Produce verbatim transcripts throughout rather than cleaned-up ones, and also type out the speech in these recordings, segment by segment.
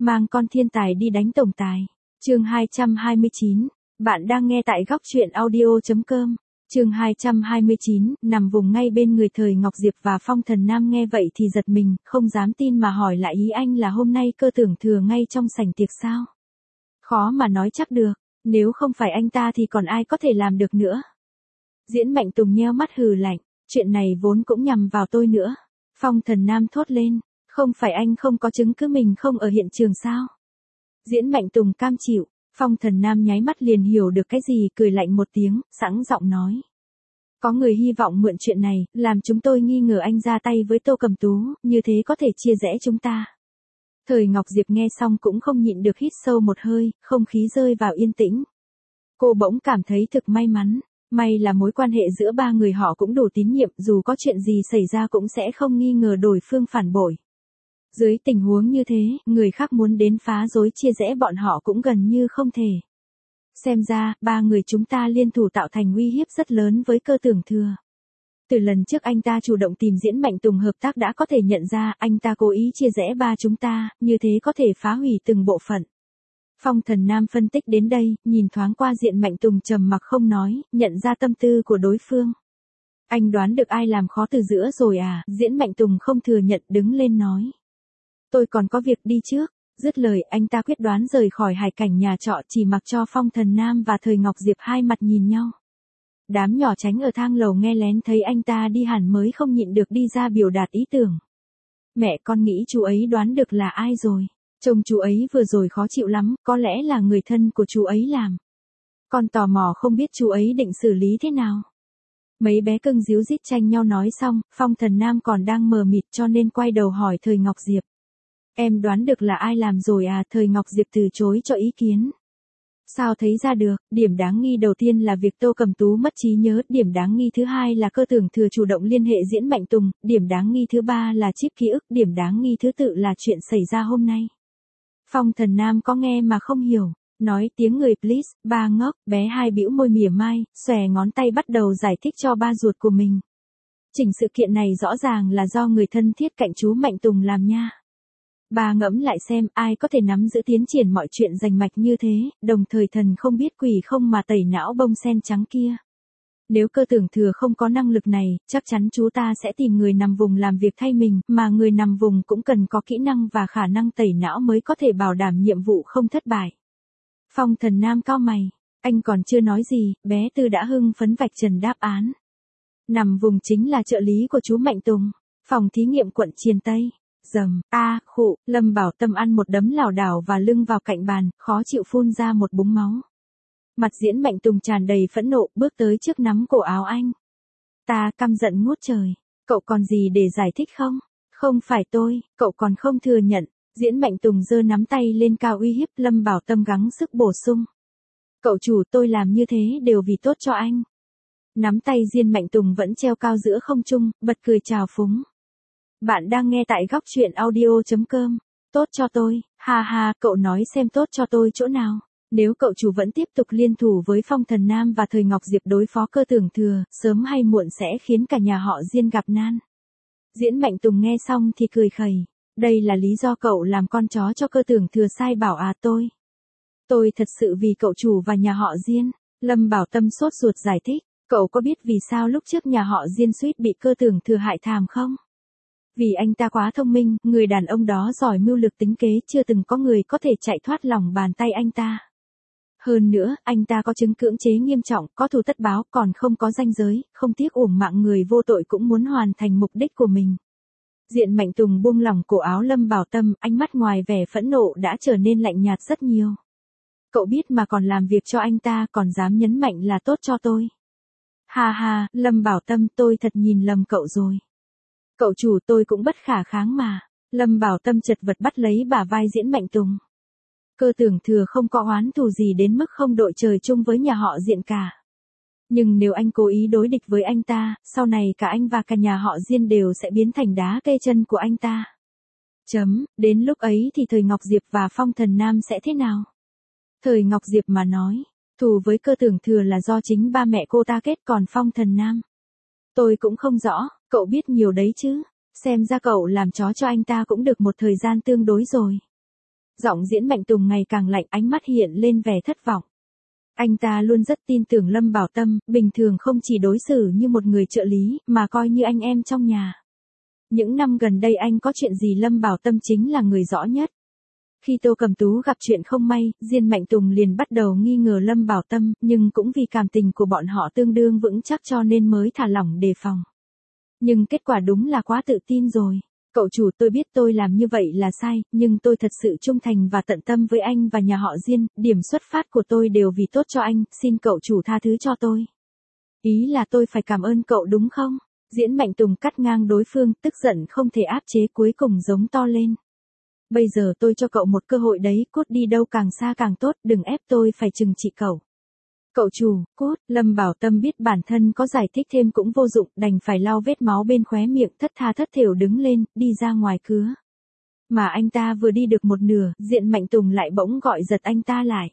Mang con thiên tài đi đánh tổng tài. Chương hai trăm hai mươi chín. Bạn đang nghe tại góc truyện audio chấm com. Chương hai trăm hai mươi chín, nằm vùng ngay bên người Thời Ngọc Diệp và Phong Thần Nam nghe vậy thì giật mình, không dám tin mà hỏi lại ý anh là hôm nay cơ tưởng thừa ngay trong sảnh tiệc sao? Khó mà nói chắc được, nếu không phải anh ta thì còn ai có thể làm được nữa. Diễn Mạnh Tùng nheo mắt hừ lạnh, chuyện này vốn cũng nhằm vào tôi nữa. Phong Thần Nam thốt lên, không phải anh không có chứng cứ mình không ở hiện trường sao? Diễn Mạnh Tùng cam chịu. Phong Thần Nam nháy mắt liền hiểu được cái gì, cười lạnh một tiếng, sẵn giọng nói. Có người hy vọng mượn chuyện này, làm chúng tôi nghi ngờ anh ra tay với Tô Cầm Tú, như thế có thể chia rẽ chúng ta. Thời Ngọc Diệp nghe xong cũng không nhịn được hít sâu một hơi, không khí rơi vào yên tĩnh. Cô bỗng cảm thấy thực may mắn, may là mối quan hệ giữa ba người họ cũng đủ tín nhiệm, dù có chuyện gì xảy ra cũng sẽ không nghi ngờ đối phương phản bội. Dưới tình huống như thế, người khác muốn đến phá rối chia rẽ bọn họ cũng gần như không thể. Xem ra, ba người chúng ta liên thủ tạo thành uy hiếp rất lớn với cơ tưởng thừa. Từ lần trước anh ta chủ động tìm Diễn Mạnh Tùng hợp tác đã có thể nhận ra anh ta cố ý chia rẽ ba chúng ta, như thế có thể phá hủy từng bộ phận. Phong Thần Nam phân tích đến đây, nhìn thoáng qua Diễn Mạnh Tùng trầm mặc không nói, nhận ra tâm tư của đối phương. Anh đoán được ai làm khó từ giữa rồi à? Diễn Mạnh Tùng không thừa nhận, đứng lên nói. Tôi còn có việc đi trước. Dứt lời, anh ta quyết đoán rời khỏi hải cảnh nhà trọ, chỉ mặc cho Phong Thần Nam và Thời Ngọc Diệp hai mặt nhìn nhau. Đám nhỏ tránh ở thang lầu nghe lén thấy anh ta đi hẳn mới không nhịn được đi ra biểu đạt ý tưởng. Mẹ con nghĩ chú ấy đoán được là ai rồi. Chồng chú ấy vừa rồi khó chịu lắm, có lẽ là người thân của chú ấy làm. Con tò mò không biết chú ấy định xử lý thế nào. Mấy bé cưng díu dít tranh nhau nói xong, Phong Thần Nam còn đang mờ mịt cho nên quay đầu hỏi Thời Ngọc Diệp. Em đoán được là ai làm rồi à? Thời Ngọc Diệp từ chối cho ý kiến. Sao thấy ra được? Điểm đáng nghi đầu tiên là việc Tô Cầm Tú mất trí nhớ, điểm đáng nghi thứ hai là cơ tưởng thừa chủ động liên hệ Diễn Mạnh Tùng, điểm đáng nghi thứ ba là chip ký ức, điểm đáng nghi thứ tự là chuyện xảy ra hôm nay. Phong Thần Nam có nghe mà không hiểu, nói tiếng người please, ba ngốc, bé hai bĩu môi mỉa mai, xòe ngón tay bắt đầu giải thích cho ba ruột của mình. Chỉnh sự kiện này rõ ràng là do người thân thiết cạnh chú Mạnh Tùng làm nha. Bà ngẫm lại xem ai có thể nắm giữ tiến triển mọi chuyện rành mạch như thế, đồng thời thần không biết quỷ không mà tẩy não bông sen trắng kia. Nếu cơ tưởng thừa không có năng lực này, chắc chắn chú ta sẽ tìm người nằm vùng làm việc thay mình, mà người nằm vùng cũng cần có kỹ năng và khả năng tẩy não mới có thể bảo đảm nhiệm vụ không thất bại. Phong Thần Nam cau mày, anh còn chưa nói gì, bé Tư đã hưng phấn vạch trần đáp án. Nằm vùng chính là trợ lý của chú Mạnh Tùng, phòng thí nghiệm quận Triền Tây. Dầm, a, à, khụ, Lâm Bảo Tâm ăn một đấm lảo đảo và lưng vào cạnh bàn, khó chịu phun ra một búng máu. Mặt Diễn Mạnh Tùng tràn đầy phẫn nộ, bước tới trước nắm cổ áo anh. Ta căm giận ngút trời, cậu còn gì để giải thích không? Không phải tôi, cậu còn không thừa nhận. Diễn Mạnh Tùng giơ nắm tay lên cao uy hiếp, Lâm Bảo Tâm gắng sức bổ sung. Cậu chủ, tôi làm như thế đều vì tốt cho anh. Nắm tay Diễn Mạnh Tùng vẫn treo cao giữa không trung, bật cười trào phúng. Bạn đang nghe tại góc truyện audio chấm com. Tốt cho tôi, ha ha, cậu nói xem tốt cho tôi chỗ nào. Nếu cậu chủ vẫn tiếp tục liên thủ với Phong Thần Nam và Thời Ngọc Diệp đối phó cơ tưởng thừa, sớm hay muộn sẽ khiến cả nhà họ Diên gặp nan. Diễn Mạnh Tùng nghe xong thì cười khẩy. Đây là lý do cậu làm con chó cho cơ tưởng thừa sai bảo à? Tôi. Tôi thật sự vì cậu chủ và nhà họ Diên. Lâm Bảo Tâm sốt ruột giải thích. Cậu có biết vì sao lúc trước nhà họ Diên suýt bị cơ tưởng thừa hại thảm không? Vì anh ta quá thông minh, người đàn ông đó giỏi mưu lược tính kế, chưa từng có người có thể chạy thoát lòng bàn tay anh ta. Hơn nữa, anh ta có chứng cưỡng chế nghiêm trọng, có thù tất báo, còn không có ranh giới, không tiếc uổng mạng người vô tội cũng muốn hoàn thành mục đích của mình. Diễn Mạnh Tùng buông lỏng cổ áo Lâm Bảo Tâm, ánh mắt ngoài vẻ phẫn nộ đã trở nên lạnh nhạt rất nhiều. Cậu biết mà còn làm việc cho anh ta, còn dám nhấn mạnh là tốt cho tôi. Ha ha, Lâm Bảo Tâm, tôi thật nhìn lầm cậu rồi. Cậu chủ, tôi cũng bất khả kháng mà. Lâm Bảo Tâm chật vật bắt lấy bả vai Diễn Mạnh Tùng. Cơ tưởng thừa không có oán thù gì đến mức không đội trời chung với nhà họ Diện cả. Nhưng nếu anh cố ý đối địch với anh ta, sau này cả anh và cả nhà họ Diên đều sẽ biến thành đá cây chân của anh ta. Chấm, đến lúc ấy thì Thời Ngọc Diệp và Phong Thần Nam sẽ thế nào? Thời Ngọc Diệp mà nói, thù với cơ tưởng thừa là do chính ba mẹ cô ta kết, còn Phong Thần Nam. Tôi cũng không rõ, cậu biết nhiều đấy chứ. Xem ra cậu làm chó cho anh ta cũng được một thời gian tương đối rồi. Giọng Diễn Mạnh Tùng ngày càng lạnh, ánh mắt hiện lên vẻ thất vọng. Anh ta luôn rất tin tưởng Lâm Bảo Tâm, bình thường không chỉ đối xử như một người trợ lý, mà coi như anh em trong nhà. Những năm gần đây anh có chuyện gì Lâm Bảo Tâm chính là người rõ nhất. Khi Tô Cẩm Tú gặp chuyện không may, Diễn Mạnh Tùng liền bắt đầu nghi ngờ Lâm Bảo Tâm, nhưng cũng vì cảm tình của bọn họ tương đương vững chắc cho nên mới thả lỏng đề phòng. Nhưng kết quả đúng là quá tự tin rồi. Cậu chủ, tôi biết tôi làm như vậy là sai, nhưng tôi thật sự trung thành và tận tâm với anh và nhà họ Diên, điểm xuất phát của tôi đều vì tốt cho anh, xin cậu chủ tha thứ cho tôi. Ý là tôi phải cảm ơn cậu đúng không? Diễn Mạnh Tùng cắt ngang đối phương, tức giận không thể áp chế, cuối cùng giống to lên. Bây giờ tôi cho cậu một cơ hội đấy, cút đi đâu càng xa càng tốt, đừng ép tôi phải trừng trị cậu. Cậu chủ, cút. Lâm Bảo Tâm biết bản thân có giải thích thêm cũng vô dụng, đành phải lau vết máu bên khóe miệng, thất tha thất thểu đứng lên, đi ra ngoài cửa. Mà anh ta vừa đi được một nửa, Diễn Mạnh Tùng lại bỗng gọi giật anh ta lại.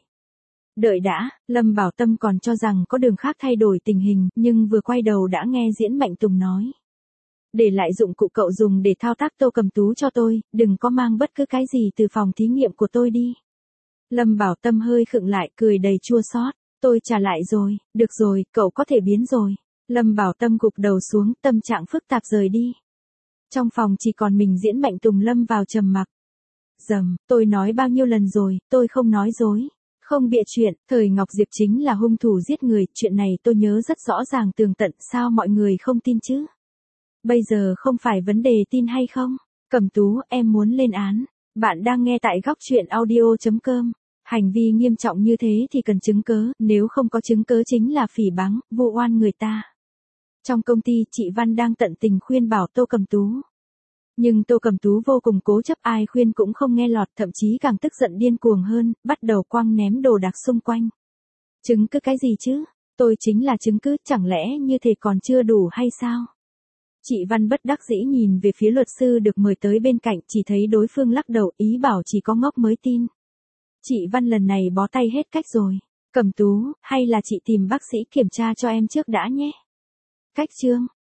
Đợi đã, Lâm Bảo Tâm còn cho rằng có đường khác thay đổi tình hình, nhưng vừa quay đầu đã nghe Diễn Mạnh Tùng nói. Để lại dụng cụ cậu dùng để thao tác Tô Cẩm Tú cho tôi, đừng có mang bất cứ cái gì từ phòng thí nghiệm của tôi đi. Lâm Bảo Tâm hơi khựng lại, cười đầy chua xót. Tôi trả lại rồi, được rồi, cậu có thể biến rồi. Lâm Bảo Tâm gục đầu xuống, tâm trạng phức tạp rời đi. Trong phòng chỉ còn mình Diễn Mạnh Tùng lâm vào trầm mặc. Dầm, tôi nói bao nhiêu lần rồi, tôi không nói dối. Không bịa chuyện, thời Ngọc Diệp chính là hung thủ giết người, chuyện này tôi nhớ rất rõ ràng tường tận, sao mọi người không tin chứ? Bây giờ không phải vấn đề tin hay không? Cẩm Tú, em muốn lên án. Bạn đang nghe tại góc truyện audio chấm com. Hành vi nghiêm trọng như thế thì cần chứng cớ, nếu không có chứng cớ chính là phỉ báng, vu oan người ta. Trong công ty, chị Văn đang tận tình khuyên bảo Tô Cẩm Tú. Nhưng Tô Cẩm Tú vô cùng cố chấp, ai khuyên cũng không nghe lọt, thậm chí càng tức giận điên cuồng hơn, bắt đầu quăng ném đồ đạc xung quanh. Chứng cứ cái gì chứ? Tôi chính là chứng cứ, chẳng lẽ như thế còn chưa đủ hay sao? Chị Văn bất đắc dĩ nhìn về phía luật sư được mời tới bên cạnh, chỉ thấy đối phương lắc đầu, ý bảo chỉ có ngốc mới tin. Chị Văn lần này bó tay hết cách rồi. Cẩm Tú, hay là chị tìm bác sĩ kiểm tra cho em trước đã nhé. Cách chương.